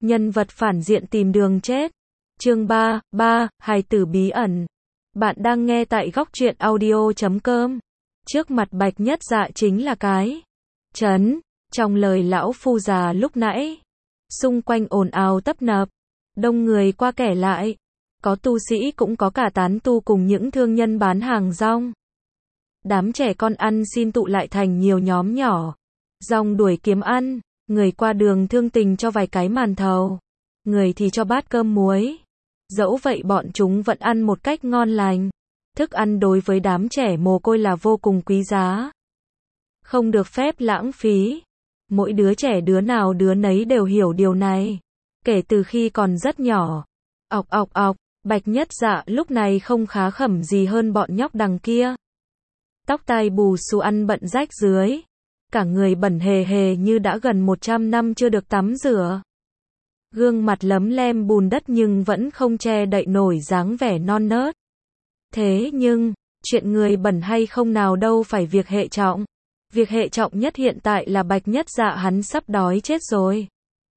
Nhân vật phản diện tìm đường chết. Chương 3, hài tử bí ẩn. Bạn đang nghe tại góc truyện audio.com. Trước mặt Bạch Nhất Dạ chính là cái trấn. Trong lời lão phu già lúc nãy, xung quanh ồn ào tấp nập, đông người qua kẻ lại, có tu sĩ cũng có cả tán tu cùng những thương nhân bán hàng rong. Đám trẻ con ăn xin tụ lại thành nhiều nhóm nhỏ, rong đuổi kiếm ăn, người qua đường thương tình cho vài cái màn thầu, người thì cho bát cơm muối. Dẫu vậy bọn chúng vẫn ăn một cách ngon lành. Thức ăn đối với đám trẻ mồ côi là vô cùng quý giá, không được phép lãng phí. Mỗi đứa trẻ đứa nào đứa nấy đều hiểu điều này, kể từ khi còn rất nhỏ. Ọc ọc ọc, Bạch Nhất Dạ lúc này không khá khẩm gì hơn bọn nhóc đằng kia. Tóc tai bù xù ăn bận rách rưới, cả người bẩn hề hề như đã gần 100 năm chưa được tắm rửa. Gương mặt lấm lem bùn đất nhưng vẫn không che đậy nổi dáng vẻ non nớt. Thế nhưng, chuyện người bẩn hay không nào đâu phải việc hệ trọng. Việc hệ trọng nhất hiện tại là Bạch Nhất Dạ hắn sắp đói chết rồi.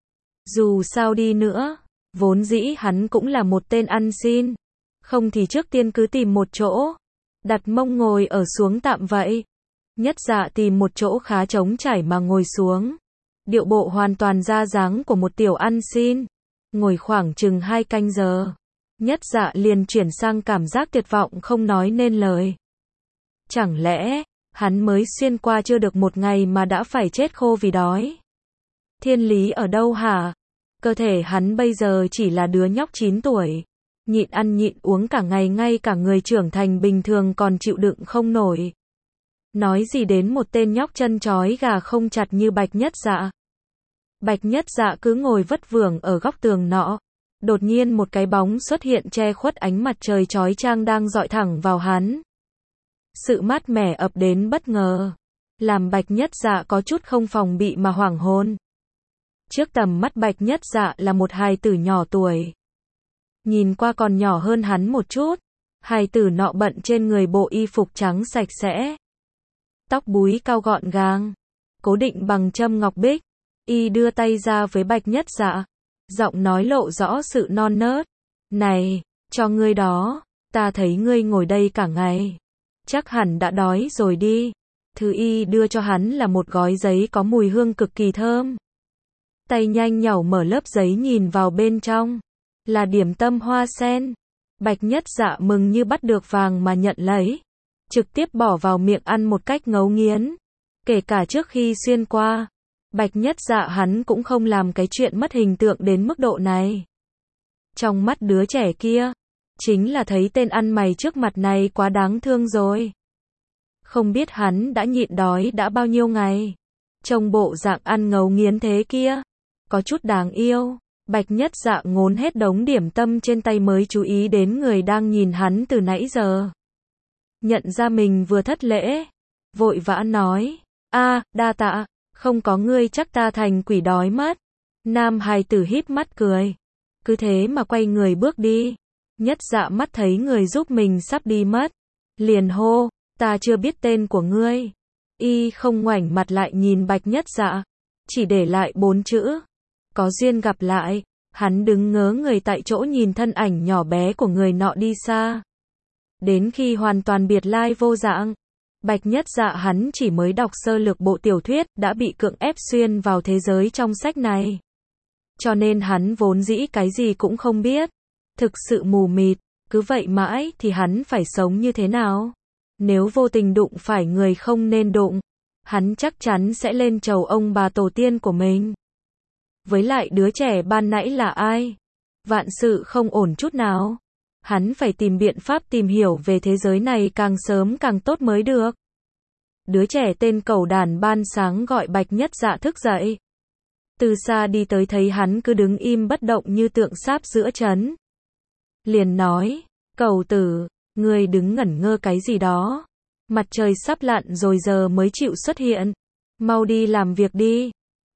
Dù sao đi nữa, vốn dĩ hắn cũng là một tên ăn xin. Không thì trước tiên cứ tìm một chỗ, đặt mông ngồi ở xuống tạm vậy. Nhất Dạ tìm một chỗ khá trống trải mà ngồi xuống. Điệu bộ hoàn toàn ra dáng của một tiểu ăn xin. Ngồi khoảng chừng 2 canh giờ, Nhất Dạ liền chuyển sang cảm giác tuyệt vọng không nói nên lời. Chẳng lẽ, hắn mới xuyên qua chưa được một ngày mà đã phải chết khô vì đói? Thiên lý ở đâu hả? Cơ thể hắn bây giờ chỉ là đứa nhóc 9 tuổi. Nhịn ăn nhịn uống cả ngày, ngay cả người trưởng thành bình thường còn chịu đựng không nổi. Nói gì đến một tên nhóc chân chói gà không chặt như Bạch Nhất Dạ. Bạch Nhất Dạ cứ ngồi vất vưởng ở góc tường nọ. Đột nhiên một cái bóng xuất hiện che khuất ánh mặt trời chói chang đang dọi thẳng vào hắn. Sự mát mẻ ập đến bất ngờ, làm Bạch Nhất Dạ có chút không phòng bị mà hoảng hồn. Trước tầm mắt Bạch Nhất Dạ là một hài tử nhỏ tuổi. Nhìn qua còn nhỏ hơn hắn một chút. Hài tử nọ bận trên người bộ y phục trắng sạch sẽ. Tóc búi cao gọn gàng, cố định bằng châm ngọc bích. Y đưa tay ra với Bạch Nhất Dạ, giọng nói lộ rõ sự non nớt. Này, cho ngươi đó, ta thấy ngươi ngồi đây cả ngày, chắc hẳn đã đói rồi đi. Thứ Y đưa cho hắn là một gói giấy có mùi hương cực kỳ thơm. Tay nhanh nhảu mở lớp giấy nhìn vào bên trong, là điểm tâm hoa sen. Bạch Nhất Dạ mừng như bắt được vàng mà nhận lấy, trực tiếp bỏ vào miệng ăn một cách ngấu nghiến. Kể cả trước khi xuyên qua, Bạch Nhất Dạ hắn cũng không làm cái chuyện mất hình tượng đến mức độ này. Trong mắt đứa trẻ kia, chính là thấy tên ăn mày trước mặt này quá đáng thương rồi. Không biết hắn đã nhịn đói đã bao nhiêu ngày. Trông bộ dạng ăn ngấu nghiến thế kia, có chút đáng yêu. Bạch Nhất Dạ ngốn hết đống điểm tâm trên tay mới chú ý đến người đang nhìn hắn từ nãy giờ. Nhận ra mình vừa thất lễ, vội vã nói, đa tạ, không có ngươi chắc ta thành quỷ đói mất. Nam hài tử híp mắt cười, cứ thế mà quay người bước đi. Nhất Dạ mắt thấy người giúp mình sắp đi mất, liền hô, ta chưa biết tên của ngươi. Y không ngoảnh mặt lại nhìn Bạch Nhất Dạ, chỉ để lại 4 chữ, có duyên gặp lại. Hắn đứng ngớ người tại chỗ nhìn thân ảnh nhỏ bé của người nọ đi xa. Đến khi hoàn toàn biệt lai vô dạng, Bạch Nhất Dạ hắn chỉ mới đọc sơ lược bộ tiểu thuyết đã bị cưỡng ép xuyên vào thế giới trong sách này. Cho nên hắn vốn dĩ cái gì cũng không biết. Thực sự mù mịt, cứ vậy mãi thì hắn phải sống như thế nào? Nếu vô tình đụng phải người không nên đụng, hắn chắc chắn sẽ lên chầu ông bà tổ tiên của mình. Với lại đứa trẻ ban nãy là ai? Vạn sự không ổn chút nào. Hắn phải tìm biện pháp tìm hiểu về thế giới này càng sớm càng tốt mới được. Đứa trẻ tên Cẩu Đản ban sáng gọi Bạch Nhất Dạ thức dậy. Từ xa đi tới thấy hắn cứ đứng im bất động như tượng sáp giữa trấn. Liền nói, Cẩu tử, ngươi đứng ngẩn ngơ cái gì đó? Mặt trời sắp lặn rồi giờ mới chịu xuất hiện. Mau đi làm việc đi.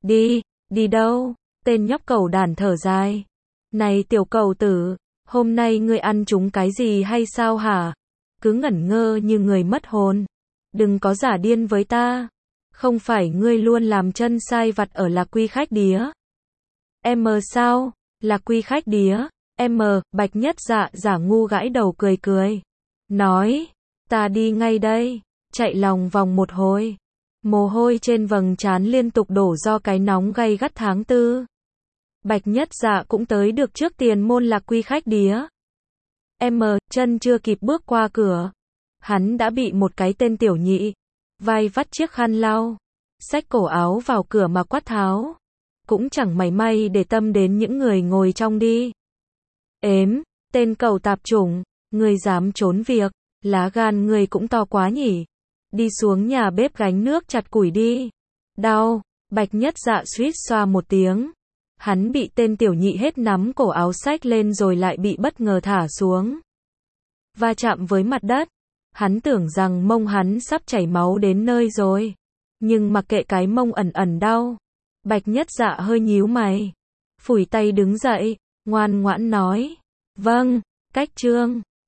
Đi đâu? Tên nhóc Cẩu Đản thở dài. Này tiểu cẩu tử, hôm nay ngươi ăn trúng cái gì hay sao hả? Cứ ngẩn ngơ như người mất hồn. Đừng có giả điên với ta. Không phải ngươi luôn làm chân sai vặt ở Lạc Quy khách đía. Sao? Là Quy khách đía. Bạch Nhất Dạ giả ngu gãi đầu cười cười. Nói, ta đi ngay đây. Chạy lòng vòng một hồi. Mồ hôi trên vầng trán liên tục đổ do cái nóng gay gắt tháng 4. Bạch Nhất Dạ cũng tới được trước tiền môn Lạc Quy khách đía. Chân chưa kịp bước qua cửa. Hắn đã bị một cái tên tiểu nhị, vai vắt chiếc khăn lau, xách cổ áo vào cửa mà quát tháo. Cũng chẳng mảy may để tâm đến những người ngồi trong đi. Tên cẩu tạp chủng, ngươi dám trốn việc, lá gan ngươi cũng to quá nhỉ. Đi xuống nhà bếp gánh nước chặt củi đi. Đau, Bạch Nhất Dạ suýt xoa một tiếng. Hắn bị tên tiểu nhị hết nắm cổ áo xách lên rồi lại bị bất ngờ thả xuống. Va chạm với mặt đất. Hắn tưởng rằng mông hắn sắp chảy máu đến nơi rồi. Nhưng mặc kệ cái mông ẩn ẩn đau. Bạch Nhất Dạ hơi nhíu mày. Phủi tay đứng dậy, ngoan ngoãn nói. Vâng, cách trương.